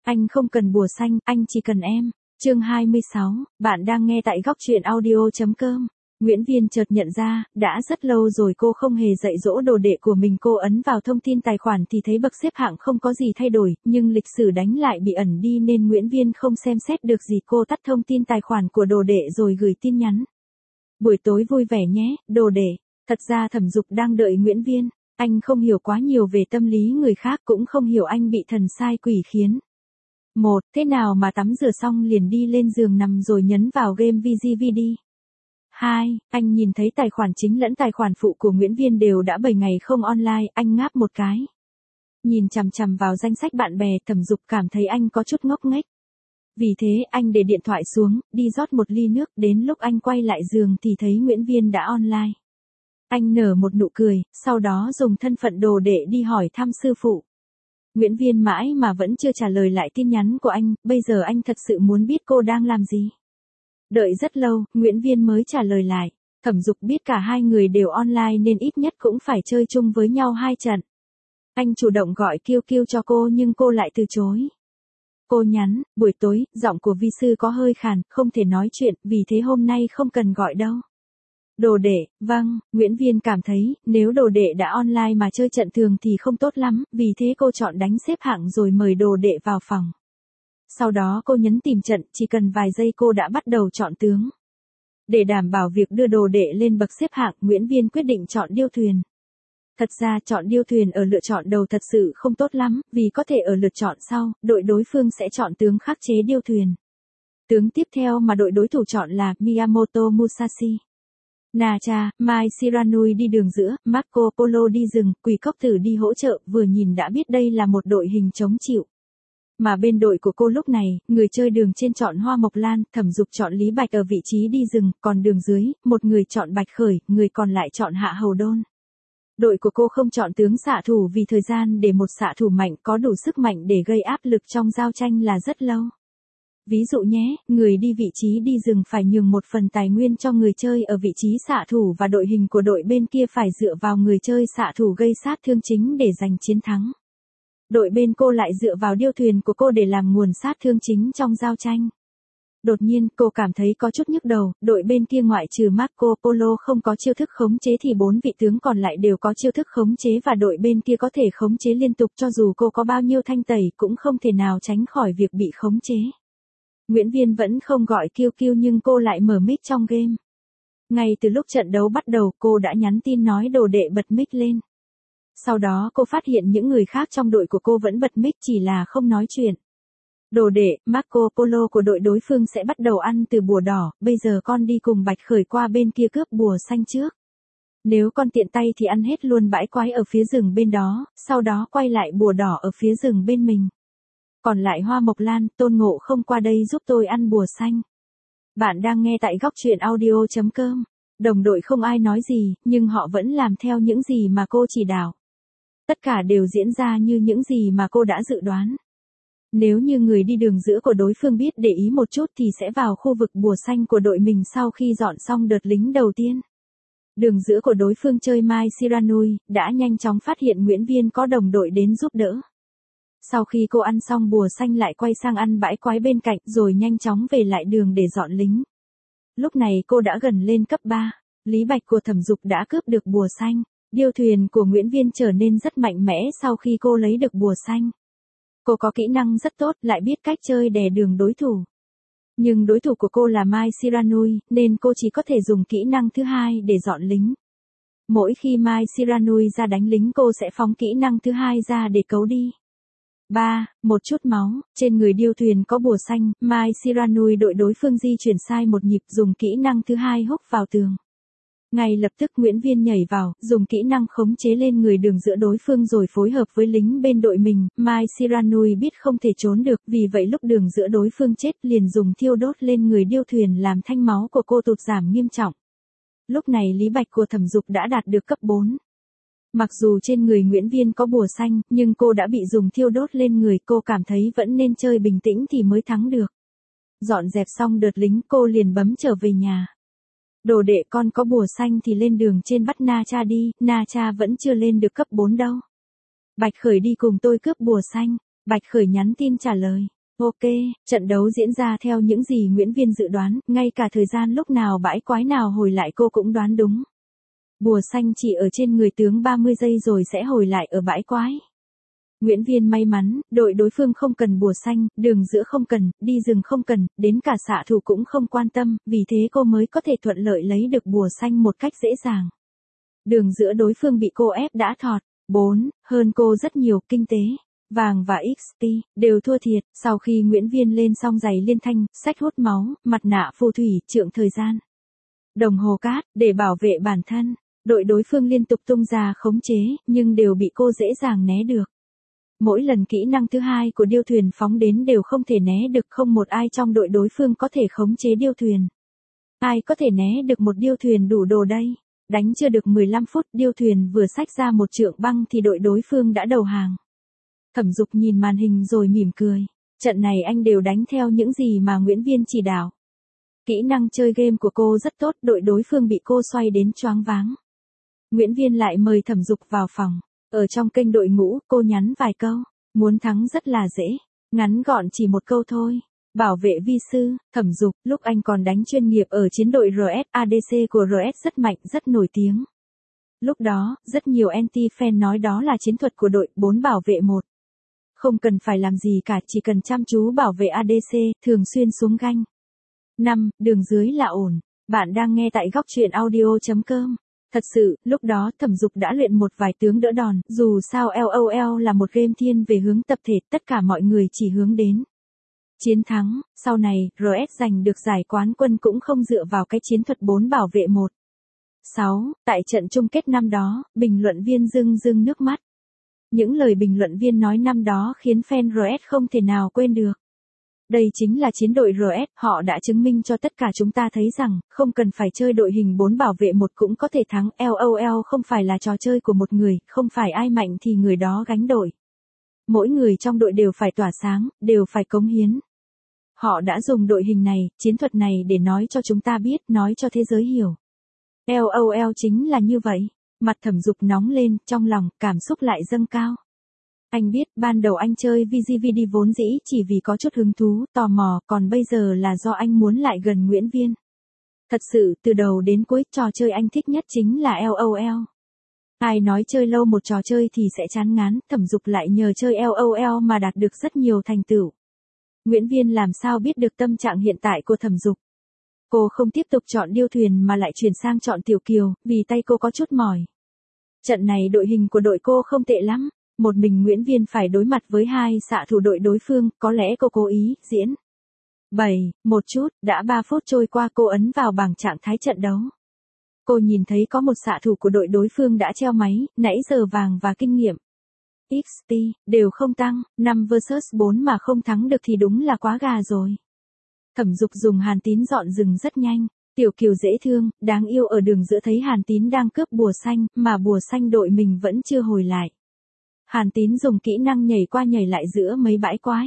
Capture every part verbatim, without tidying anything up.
Anh không cần bùa xanh, anh chỉ cần em. Chương hai mươi sáu, bạn đang nghe tại góc truyện audio chấm com. Nguyễn Viên chợt nhận ra, đã rất lâu rồi cô không hề dạy dỗ đồ đệ của mình. Cô ấn vào thông tin tài khoản thì thấy bậc xếp hạng không có gì thay đổi, nhưng lịch sử đánh lại bị ẩn đi nên Nguyễn Viên không xem xét được gì. Cô tắt thông tin tài khoản của đồ đệ rồi gửi tin nhắn. Buổi tối vui vẻ nhé, đồ đệ. Thật ra Thẩm Dục đang đợi Nguyễn Viên. Anh không hiểu quá nhiều về tâm lý người khác, cũng không hiểu anh bị thần sai quỷ khiến. Một, thế nào mà tắm rửa xong liền đi lên giường nằm rồi nhấn vào game vê giê vê đi. Hai, anh nhìn thấy tài khoản chính lẫn tài khoản phụ của Nguyễn Viên đều đã bảy ngày không online, anh ngáp một cái. Nhìn chằm chằm vào danh sách bạn bè, Thẩm Dục cảm thấy anh có chút ngốc nghếch. Vì thế anh để điện thoại xuống, đi rót một ly nước, đến lúc anh quay lại giường thì thấy Nguyễn Viên đã online. Anh nở một nụ cười, sau đó dùng thân phận đồ đệ đi hỏi thăm sư phụ. Nguyễn Viên mãi mà vẫn chưa trả lời lại tin nhắn của anh, bây giờ anh thật sự muốn biết cô đang làm gì. Đợi rất lâu, Nguyễn Viên mới trả lời lại. Thẩm Dục biết cả hai người đều online nên ít nhất cũng phải chơi chung với nhau hai trận. Anh chủ động gọi Kiêu Kiêu cho cô nhưng cô lại từ chối. Cô nhắn, buổi tối, giọng của vi sư có hơi khàn, không thể nói chuyện, vì thế hôm nay không cần gọi đâu. Đồ đệ, vâng, Nguyễn Viên cảm thấy, nếu đồ đệ đã online mà chơi trận thường thì không tốt lắm, vì thế cô chọn đánh xếp hạng rồi mời đồ đệ vào phòng. Sau đó cô nhấn tìm trận, chỉ cần vài giây cô đã bắt đầu chọn tướng. Để đảm bảo việc đưa đồ đệ lên bậc xếp hạng, Nguyễn Viên quyết định chọn điêu thuyền. Thật ra chọn điêu thuyền ở lựa chọn đầu thật sự không tốt lắm, vì có thể ở lượt chọn sau, đội đối phương sẽ chọn tướng khắc chế điêu thuyền. Tướng tiếp theo mà đội đối thủ chọn là Miyamoto Musashi. Nacha, Mai Shiranui đi đường giữa, Marco Polo đi rừng, Quỷ Cốc Tử đi hỗ trợ, vừa nhìn đã biết đây là một đội hình chống chịu. Mà bên đội của cô lúc này, người chơi đường trên chọn Hoa Mộc Lan, Thẩm Dục chọn Lý Bạch ở vị trí đi rừng, còn đường dưới, một người chọn Bạch Khởi, người còn lại chọn Hạ Hầu Đôn. Đội của cô không chọn tướng xạ thủ vì thời gian để một xạ thủ mạnh có đủ sức mạnh để gây áp lực trong giao tranh là rất lâu. Ví dụ nhé, người đi vị trí đi rừng phải nhường một phần tài nguyên cho người chơi ở vị trí xạ thủ và đội hình của đội bên kia phải dựa vào người chơi xạ thủ gây sát thương chính để giành chiến thắng. Đội bên cô lại dựa vào điêu thuyền của cô để làm nguồn sát thương chính trong giao tranh. Đột nhiên, cô cảm thấy có chút nhức đầu, đội bên kia ngoại trừ Marco Polo không có chiêu thức khống chế thì bốn vị tướng còn lại đều có chiêu thức khống chế và đội bên kia có thể khống chế liên tục, cho dù cô có bao nhiêu thanh tẩy cũng không thể nào tránh khỏi việc bị khống chế. Nguyễn Viên vẫn không gọi Kiêu Kiêu nhưng cô lại mở mic trong game. Ngay từ lúc trận đấu bắt đầu cô đã nhắn tin nói đồ đệ bật mic lên. Sau đó cô phát hiện những người khác trong đội của cô vẫn bật mic chỉ là không nói chuyện. Đồ đệ, Marco Polo của đội đối phương sẽ bắt đầu ăn từ bùa đỏ, bây giờ con đi cùng Bạch Khởi qua bên kia cướp bùa xanh trước. Nếu con tiện tay thì ăn hết luôn bãi quái ở phía rừng bên đó, sau đó quay lại bùa đỏ ở phía rừng bên mình. Còn lại Hoa Mộc Lan, Tôn Ngộ không qua đây giúp tôi ăn bùa xanh. Bạn đang nghe tại góc truyện audio chấm com. Đồng đội không ai nói gì, nhưng họ vẫn làm theo những gì mà cô chỉ đạo. Tất cả đều diễn ra như những gì mà cô đã dự đoán. Nếu như người đi đường giữa của đối phương biết để ý một chút thì sẽ vào khu vực bùa xanh của đội mình sau khi dọn xong đợt lính đầu tiên. Đường giữa của đối phương chơi Mai Shiranui, đã nhanh chóng phát hiện Nguyễn Viên có đồng đội đến giúp đỡ. Sau khi cô ăn xong bùa xanh lại quay sang ăn bãi quái bên cạnh rồi nhanh chóng về lại đường để dọn lính. Lúc này cô đã gần lên cấp ba, Lý Bạch của Thẩm Dục đã cướp được bùa xanh, điêu thuyền của Nguyễn Viên trở nên rất mạnh mẽ sau khi cô lấy được bùa xanh. Cô có kỹ năng rất tốt, lại biết cách chơi đè đường đối thủ. Nhưng đối thủ của cô là Mai Shiranui, nên cô chỉ có thể dùng kỹ năng thứ hai để dọn lính. Mỗi khi Mai Shiranui ra đánh lính cô sẽ phóng kỹ năng thứ hai ra để cấu đi. ba. Một chút máu, trên người điêu thuyền có bùa xanh, Mai Shiranui đội đối phương di chuyển sai một nhịp dùng kỹ năng thứ hai húc vào tường. Ngay lập tức Nguyễn Viên nhảy vào, dùng kỹ năng khống chế lên người đường giữa đối phương rồi phối hợp với lính bên đội mình, Mai Shiranui biết không thể trốn được, vì vậy lúc đường giữa đối phương chết liền dùng thiêu đốt lên người điêu thuyền làm thanh máu của cô tụt giảm nghiêm trọng. Lúc này Lý Bạch của Thẩm Dục đã đạt được cấp bốn. Mặc dù trên người Nguyễn Viên có bùa xanh, nhưng cô đã bị dùng thiêu đốt lên người, cô cảm thấy vẫn nên chơi bình tĩnh thì mới thắng được. Dọn dẹp xong đợt lính cô liền bấm trở về nhà. Đồ đệ con có bùa xanh thì lên đường trên bắt Nacha đi, Nacha vẫn chưa lên được cấp bốn đâu. Bạch Khởi đi cùng tôi cướp bùa xanh, Bạch Khởi nhắn tin trả lời. Ok, trận đấu diễn ra theo những gì Nguyễn Viên dự đoán, ngay cả thời gian lúc nào bãi quái nào hồi lại cô cũng đoán đúng. Bùa xanh chỉ ở trên người tướng ba mươi giây rồi sẽ hồi lại ở bãi quái. Nguyễn Viên may mắn, đội đối phương không cần bùa xanh, đường giữa không cần, đi rừng không cần, đến cả xạ thủ cũng không quan tâm, vì thế cô mới có thể thuận lợi lấy được bùa xanh một cách dễ dàng. Đường giữa đối phương bị cô ép đã thọt, bốn, hơn cô rất nhiều, kinh tế, vàng và ích pê, đều thua thiệt, sau khi Nguyễn Viên lên xong giày liên thanh, sách hút máu, mặt nạ phù thủy, trượng thời gian. Đồng hồ cát, để bảo vệ bản thân, đội đối phương liên tục tung ra khống chế, nhưng đều bị cô dễ dàng né được. Mỗi lần kỹ năng thứ hai của điêu thuyền phóng đến đều không thể né được, không một ai trong đội đối phương có thể khống chế điêu thuyền. Ai có thể né được một điêu thuyền đủ đồ đây? Đánh chưa được mười lăm phút, điêu thuyền vừa xách ra một trượng băng thì đội đối phương đã đầu hàng. Thẩm Dục nhìn màn hình rồi mỉm cười. Trận này anh đều đánh theo những gì mà Nguyễn Viên chỉ đạo. Kỹ năng chơi game của cô rất tốt, đội đối phương bị cô xoay đến choáng váng. Nguyễn Viên lại mời Thẩm Dục vào phòng. Ở trong kênh đội ngũ, cô nhắn vài câu. Muốn thắng rất là dễ. Ngắn gọn chỉ một câu thôi. Bảo vệ vi sư, Thẩm Dục, lúc anh còn đánh chuyên nghiệp ở chiến đội rờ ét, a đê xê của rờ ét rất mạnh, rất nổi tiếng. Lúc đó, rất nhiều anti-fan nói đó là chiến thuật của đội bốn bảo vệ một. Không cần phải làm gì cả, chỉ cần chăm chú bảo vệ a đê xê, thường xuyên xuống ganh. năm. Đường dưới là ổn. Bạn đang nghe tại góc truyện audio chấm com. Thật sự, lúc đó Thẩm Dục đã luyện một vài tướng đỡ đòn, dù sao LOL là một game thiên về hướng tập thể, tất cả mọi người chỉ hướng đến chiến thắng. Sau này, rờ ét giành được giải quán quân cũng không dựa vào cái chiến thuật bốn bảo vệ một. sáu. Tại trận chung kết năm đó, bình luận viên rưng rưng nước mắt. Những lời bình luận viên nói năm đó khiến fan rờ ét không thể nào quên được. Đây chính là chiến đội rờ ét, họ đã chứng minh cho tất cả chúng ta thấy rằng, không cần phải chơi đội hình bốn bảo vệ một cũng có thể thắng. LOL không phải là trò chơi của một người, không phải ai mạnh thì người đó gánh đội. Mỗi người trong đội đều phải tỏa sáng, đều phải cống hiến. Họ đã dùng đội hình này, chiến thuật này để nói cho chúng ta biết, nói cho thế giới hiểu. LOL chính là như vậy. Mặt Thẩm Dục nóng lên, trong lòng, cảm xúc lại dâng cao. Anh biết, ban đầu anh chơi vê giê vê đê vốn dĩ chỉ vì có chút hứng thú, tò mò, còn bây giờ là do anh muốn lại gần Nguyễn Viên. Thật sự, từ đầu đến cuối, trò chơi anh thích nhất chính là LOL. Ai nói chơi lâu một trò chơi thì sẽ chán ngán, Thẩm Dục lại nhờ chơi LOL mà đạt được rất nhiều thành tựu. Nguyễn Viên làm sao biết được tâm trạng hiện tại của Thẩm Dục. Cô không tiếp tục chọn điêu thuyền mà lại chuyển sang chọn Tiểu Kiều, vì tay cô có chút mỏi. Trận này đội hình của đội cô không tệ lắm. Một mình Nguyễn Viên phải đối mặt với hai xạ thủ đội đối phương, có lẽ cô cố ý, diễn. bảy. Một chút, đã ba phút trôi qua cô ấn vào bảng trạng thái trận đấu. Cô nhìn thấy có một xạ thủ của đội đối phương đã treo máy, nãy giờ vàng và kinh nghiệm. ích pê, đều không tăng, năm versus bốn mà không thắng được thì đúng là quá gà rồi. Thẩm Dục dùng Hàn Tín dọn rừng rất nhanh. Tiểu Kiều dễ thương, đáng yêu ở đường giữa thấy Hàn Tín đang cướp bùa xanh, mà bùa xanh đội mình vẫn chưa hồi lại. Hàn Tín dùng kỹ năng nhảy qua nhảy lại giữa mấy bãi quái.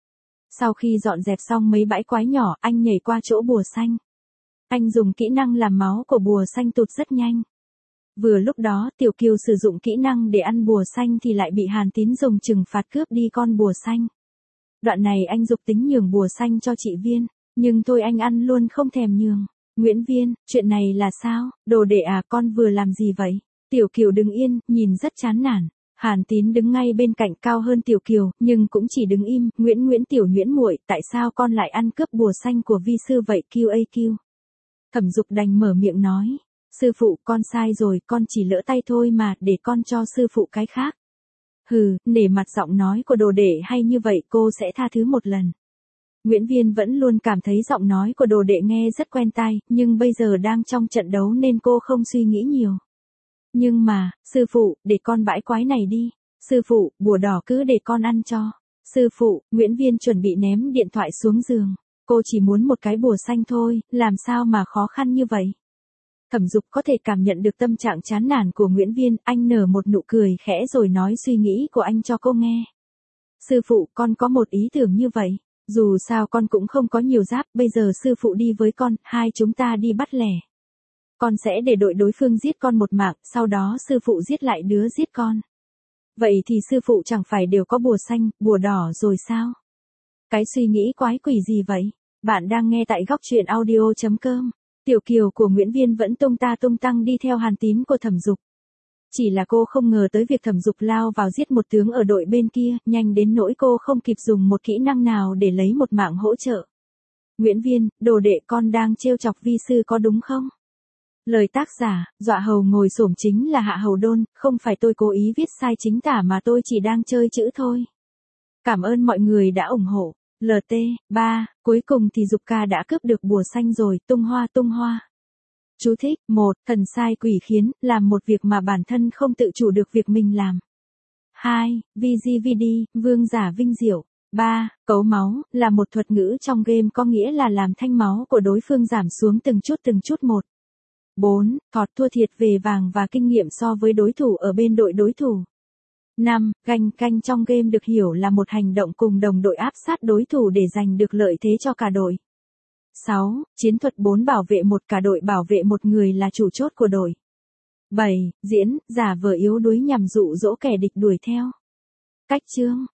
Sau khi dọn dẹp xong mấy bãi quái nhỏ, anh nhảy qua chỗ bùa xanh. Anh dùng kỹ năng làm máu của bùa xanh tụt rất nhanh. Vừa lúc đó, Tiểu Kiều sử dụng kỹ năng để ăn bùa xanh thì lại bị Hàn Tín dùng trừng phạt cướp đi con bùa xanh. Đoạn này anh dục tính nhường bùa xanh cho chị Viên, nhưng thôi anh ăn luôn không thèm nhường. Nguyễn Viên, chuyện này là sao? Đồ đệ à, con vừa làm gì vậy? Tiểu Kiều đứng yên, nhìn rất chán nản. Hàn Tín đứng ngay bên cạnh cao hơn Tiểu Kiều, nhưng cũng chỉ đứng im. Nguyễn Nguyễn Tiểu Nguyễn muội, tại sao con lại ăn cướp bùa xanh của vi sư vậy? quy a quy. Thẩm Dục đành mở miệng nói. Sư phụ, con sai rồi, con chỉ lỡ tay thôi mà, để con cho sư phụ cái khác. Hừ, nể mặt giọng nói của đồ đệ hay như vậy cô sẽ tha thứ một lần. Nguyễn Viên vẫn luôn cảm thấy giọng nói của đồ đệ nghe rất quen tai, nhưng bây giờ đang trong trận đấu nên cô không suy nghĩ nhiều. Nhưng mà, sư phụ, để con bãi quái này đi. Sư phụ, bùa đỏ cứ để con ăn cho. Sư phụ, Nguyễn Viên chuẩn bị ném điện thoại xuống giường. Cô chỉ muốn một cái bùa xanh thôi, làm sao mà khó khăn như vậy. Thẩm Dục có thể cảm nhận được tâm trạng chán nản của Nguyễn Viên, anh nở một nụ cười khẽ rồi nói suy nghĩ của anh cho cô nghe. Sư phụ, con có một ý tưởng như vậy. Dù sao con cũng không có nhiều giáp, bây giờ sư phụ đi với con, hai chúng ta đi bắt lẻ. Con sẽ để đội đối phương giết con một mạng, sau đó sư phụ giết lại đứa giết con. Vậy thì sư phụ chẳng phải đều có bùa xanh, bùa đỏ rồi sao? Cái suy nghĩ quái quỷ gì vậy? Bạn đang nghe tại góc truyện audio chấm com. Tiểu kiều của Nguyễn Viên vẫn tung ta tung tăng đi theo hàn tín của Thẩm Dục. Chỉ là cô không ngờ tới việc Thẩm Dục lao vào giết một tướng ở đội bên kia, nhanh đến nỗi cô không kịp dùng một kỹ năng nào để lấy một mạng hỗ trợ. Nguyễn Viên, đồ đệ con đang trêu chọc vi sư có đúng không? Lời tác giả, dọa hầu ngồi xổm chính là Hạ Hầu Đôn, không phải tôi cố ý viết sai chính tả mà tôi chỉ đang chơi chữ thôi. Cảm ơn mọi người đã ủng hộ. lờ tê, ba, cuối cùng thì Dục ca đã cướp được bùa xanh rồi, tung hoa tung hoa. Chú thích, một, thần sai quỷ khiến, làm một việc mà bản thân không tự chủ được việc mình làm. hai, vê giê vê đê, vương giả vinh diệu. ba, cấu máu, là một thuật ngữ trong game có nghĩa là làm thanh máu của đối phương giảm xuống từng chút từng chút một. bốn, thọt thua thiệt về vàng và kinh nghiệm so với đối thủ ở bên đội đối thủ. năm, ganh canh trong game được hiểu là một hành động cùng đồng đội áp sát đối thủ để giành được lợi thế cho cả đội. sáu, chiến thuật bốn bảo vệ một cả đội bảo vệ một người là chủ chốt của đội. bảy, diễn, giả vờ yếu đuối nhằm dụ dỗ kẻ địch đuổi theo. Cách chương